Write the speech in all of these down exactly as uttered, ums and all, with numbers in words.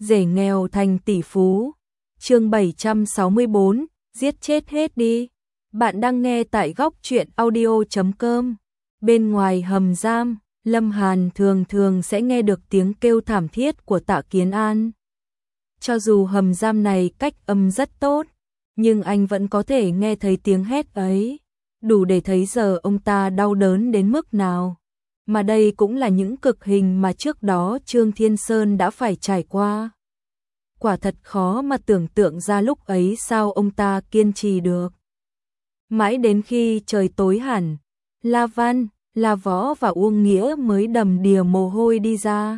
rể nghèo thành tỷ phú. Chương bảy trăm sáu mươi bốn, giết chết hết đi. Bạn đang nghe tại góc truyện audio chấm com. Bên ngoài hầm giam, Lâm Hàn thường thường sẽ nghe được tiếng kêu thảm thiết của Tạ Kiến An. Cho dù hầm giam này cách âm rất tốt, nhưng anh vẫn có thể nghe thấy tiếng hét ấy, đủ để thấy giờ ông ta đau đớn đến mức nào. Mà đây cũng là những cực hình mà trước đó Trương Thiên Sơn đã phải trải qua. Quả thật khó mà tưởng tượng ra lúc ấy sao ông ta kiên trì được. Mãi đến khi trời tối hẳn, La Văn, La Võ và Uông Nghĩa mới đầm đìa mồ hôi đi ra.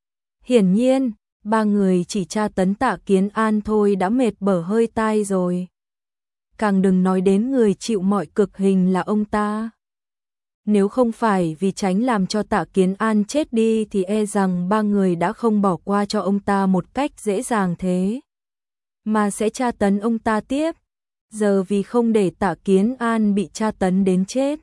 Hiển nhiên, ba người chỉ tra tấn Tạ Kiến An thôi đã mệt bở hơi tai rồi. Càng đừng nói đến người chịu mọi cực hình là ông ta. Nếu không phải vì tránh làm cho Tạ Kiến An chết đi thì e rằng ba người đã không bỏ qua cho ông ta một cách dễ dàng thế, mà sẽ tra tấn ông ta tiếp. Giờ vì không để Tạ Kiến An bị tra tấn đến chết,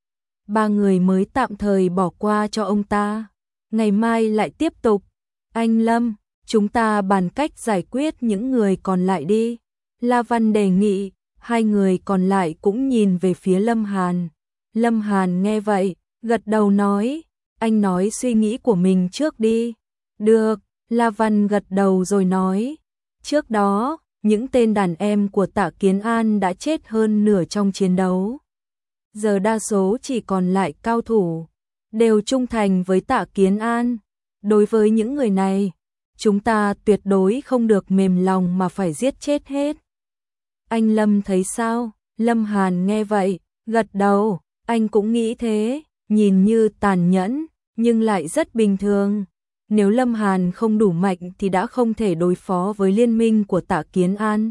ba người mới tạm thời bỏ qua cho ông ta. Ngày mai lại tiếp tục. Anh Lâm, chúng ta bàn cách giải quyết những người còn lại đi. La Văn đề nghị. Hai người còn lại cũng nhìn về phía Lâm Hàn. Lâm Hàn nghe vậy, gật đầu nói, anh nói suy nghĩ của mình trước đi. Được, La Văn gật đầu rồi nói, trước đó, những tên đàn em của Tạ Kiến An đã chết hơn nửa trong chiến đấu. Giờ đa số chỉ còn lại cao thủ, đều trung thành với Tạ Kiến An. Đối với những người này, chúng ta tuyệt đối không được mềm lòng mà phải giết chết hết. Anh Lâm thấy sao? Lâm Hàn nghe vậy, gật đầu, anh cũng nghĩ thế, nhìn như tàn nhẫn, nhưng lại rất bình thường. Nếu Lâm Hàn không đủ mạnh thì đã không thể đối phó với liên minh của Tạ Kiến An.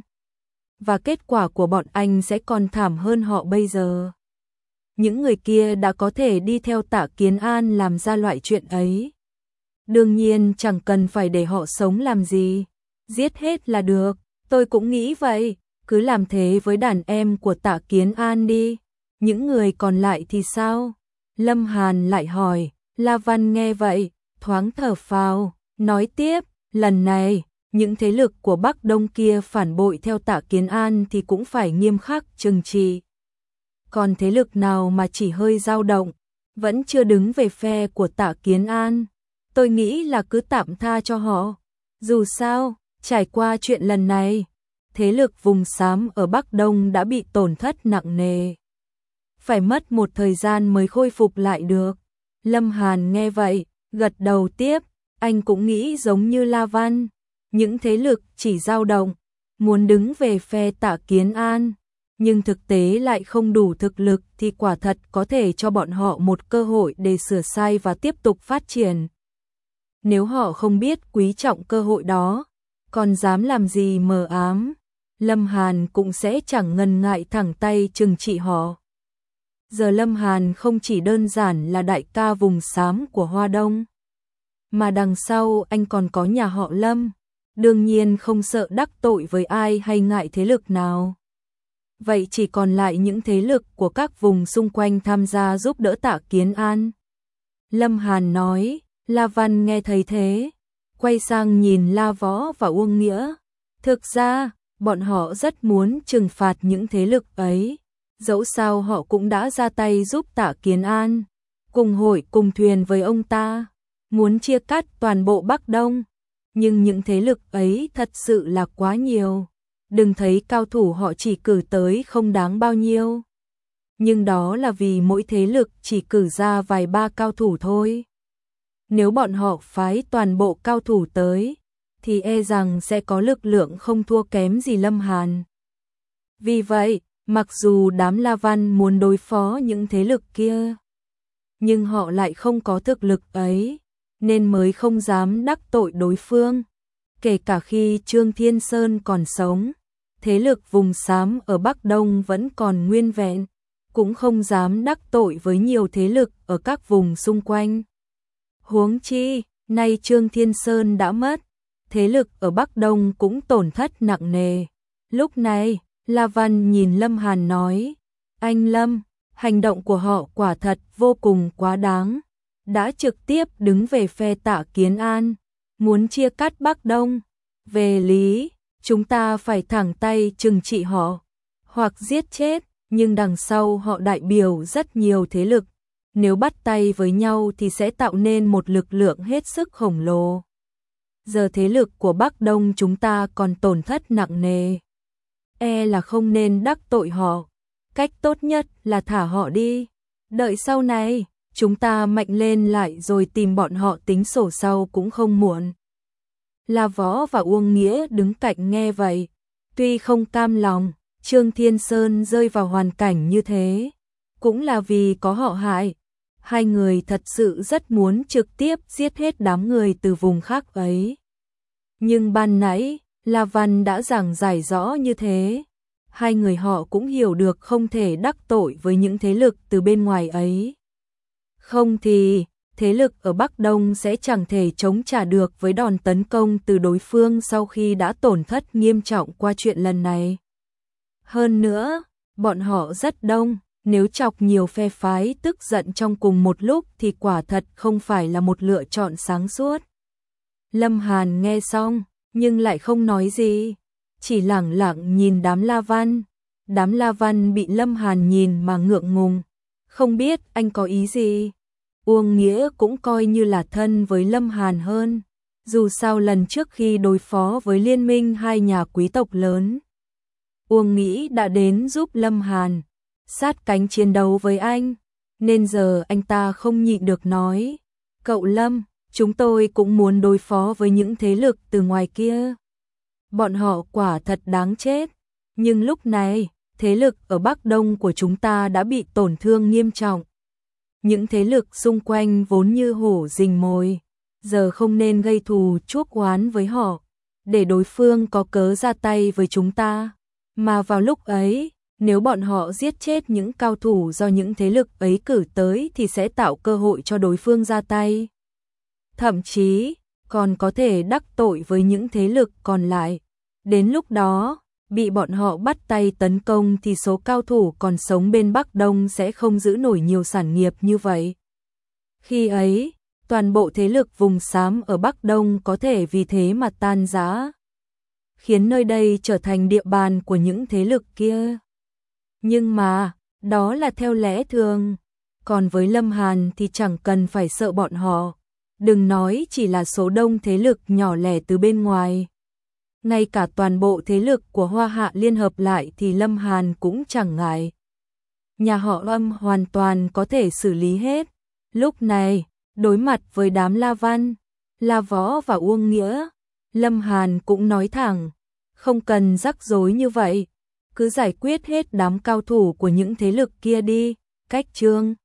Và kết quả của bọn anh sẽ còn thảm hơn họ bây giờ. Những người kia đã có thể đi theo Tạ Kiến An làm ra loại chuyện ấy. Đương nhiên chẳng cần phải để họ sống làm gì, giết hết là được, tôi cũng nghĩ vậy. Cứ làm thế với đàn em của Tạ Kiến An đi. Những người còn lại thì sao? Lâm Hàn lại hỏi. La Văn nghe vậy, thoáng thở phào, nói tiếp, lần này, những thế lực của Bắc Đông kia phản bội theo Tạ Kiến An thì cũng phải nghiêm khắc trừng trị. Còn thế lực nào mà chỉ hơi dao động, vẫn chưa đứng về phe của Tạ Kiến An, tôi nghĩ là cứ tạm tha cho họ. Dù sao, trải qua chuyện lần này, thế lực vùng xám ở Bắc Đông đã bị tổn thất nặng nề. Phải mất một thời gian mới khôi phục lại được. Lâm Hàn nghe vậy, gật đầu tiếp, anh cũng nghĩ giống như La Văn. Những thế lực chỉ dao động, muốn đứng về phe Tạ Kiến An, nhưng thực tế lại không đủ thực lực thì quả thật có thể cho bọn họ một cơ hội để sửa sai và tiếp tục phát triển. Nếu họ không biết quý trọng cơ hội đó, còn dám làm gì mờ ám, Lâm Hàn cũng sẽ chẳng ngần ngại thẳng tay trừng trị họ. Giờ Lâm Hàn không chỉ đơn giản là đại ca vùng xám của Hoa Đông, mà đằng sau anh còn có nhà họ Lâm, đương nhiên không sợ đắc tội với ai hay ngại thế lực nào. Vậy chỉ còn lại những thế lực của các vùng xung quanh tham gia giúp đỡ Tạ Kiến An. Lâm Hàn nói. La Văn nghe thấy thế, quay sang nhìn La Võ và Uông Nghĩa. Thực ra, bọn họ rất muốn trừng phạt những thế lực ấy, dẫu sao họ cũng đã ra tay giúp Tạ Kiến An, cùng hội cùng thuyền với ông ta, muốn chia cắt toàn bộ Bắc Đông. Nhưng những thế lực ấy thật sự là quá nhiều, đừng thấy cao thủ họ chỉ cử tới không đáng bao nhiêu. Nhưng đó là vì mỗi thế lực chỉ cử ra vài ba cao thủ thôi. Nếu bọn họ phái toàn bộ cao thủ tới, thì e rằng sẽ có lực lượng không thua kém gì Lâm Hàn. Vì vậy, mặc dù đám La Văn muốn đối phó những thế lực kia, nhưng họ lại không có thực lực ấy, nên mới không dám đắc tội đối phương. Kể cả khi Trương Thiên Sơn còn sống, thế lực vùng xám ở Bắc Đông vẫn còn nguyên vẹn, cũng không dám đắc tội với nhiều thế lực ở các vùng xung quanh. Huống chi, nay Trương Thiên Sơn đã mất, thế lực ở Bắc Đông cũng tổn thất nặng nề. Lúc này, La Văn nhìn Lâm Hàn nói, anh Lâm, hành động của họ quả thật vô cùng quá đáng, đã trực tiếp đứng về phe Tạ Kiến An, muốn chia cắt Bắc Đông, Về lý, chúng ta phải thẳng tay trừng trị họ, hoặc giết chết, nhưng đằng sau họ đại biểu rất nhiều thế lực. Nếu bắt tay với nhau thì sẽ tạo nên một lực lượng hết sức khổng lồ. Giờ thế lực của Bắc Đông chúng ta còn tổn thất nặng nề. E là không nên đắc tội họ. Cách tốt nhất là thả họ đi. Đợi sau này, chúng ta mạnh lên lại rồi tìm bọn họ tính sổ sau cũng không muộn. La Võ và Uông Nghĩa đứng cạnh nghe vậy. Tuy không cam lòng, Trương Thiên Sơn rơi vào hoàn cảnh như thế, cũng là vì có họ hại. Hai người thật sự rất muốn trực tiếp giết hết đám người từ vùng khác ấy. Nhưng ban nãy, La Văn đã giảng giải rõ như thế. Hai người họ cũng hiểu được không thể đắc tội với những thế lực từ bên ngoài ấy. Không thì, thế lực ở Bắc Đông sẽ chẳng thể chống trả được với đòn tấn công từ đối phương sau khi đã tổn thất nghiêm trọng qua chuyện lần này. Hơn nữa, bọn họ rất đông, nếu chọc nhiều phe phái tức giận trong cùng một lúc thì quả thật không phải là một lựa chọn sáng suốt. Lâm Hàn nghe xong, nhưng lại không nói gì, chỉ lẳng lặng nhìn đám La Văn. Đám La Văn bị Lâm Hàn nhìn mà ngượng ngùng, không biết anh có ý gì. Uông Nghĩa cũng coi như là thân với Lâm Hàn hơn, dù sao lần trước khi đối phó với liên minh hai nhà quý tộc lớn, Uông Nghĩa đã đến giúp Lâm Hàn sát cánh chiến đấu với anh, nên giờ anh ta không nhịn được nói, cậu Lâm, chúng tôi cũng muốn đối phó với những thế lực từ ngoài kia. Bọn họ quả thật đáng chết, nhưng lúc này, thế lực ở Bắc Đông của chúng ta đã bị tổn thương nghiêm trọng. Những thế lực xung quanh vốn như hổ rình mồi, giờ không nên gây thù chuốc oán với họ, để đối phương có cớ ra tay với chúng ta. Mà vào lúc ấy, nếu bọn họ giết chết những cao thủ do những thế lực ấy cử tới thì sẽ tạo cơ hội cho đối phương ra tay. Thậm chí, còn có thể đắc tội với những thế lực còn lại. Đến lúc đó, bị bọn họ bắt tay tấn công thì số cao thủ còn sống bên Bắc Đông sẽ không giữ nổi nhiều sản nghiệp như vậy. Khi ấy, toàn bộ thế lực vùng xám ở Bắc Đông có thể vì thế mà tan rã, khiến nơi đây trở thành địa bàn của những thế lực kia. Nhưng mà, đó là theo lẽ thường. Còn với Lâm Hàn thì chẳng cần phải sợ bọn họ. Đừng nói chỉ là số đông thế lực nhỏ lẻ từ bên ngoài. Ngay cả toàn bộ thế lực của Hoa Hạ liên hợp lại thì Lâm Hàn cũng chẳng ngại. Nhà họ Lâm hoàn toàn có thể xử lý hết. Lúc này, đối mặt với đám La Văn, La Võ và Uông Nghĩa, Lâm Hàn cũng nói thẳng, không cần rắc rối như vậy, cứ giải quyết hết đám cao thủ của những thế lực kia đi. Cách chương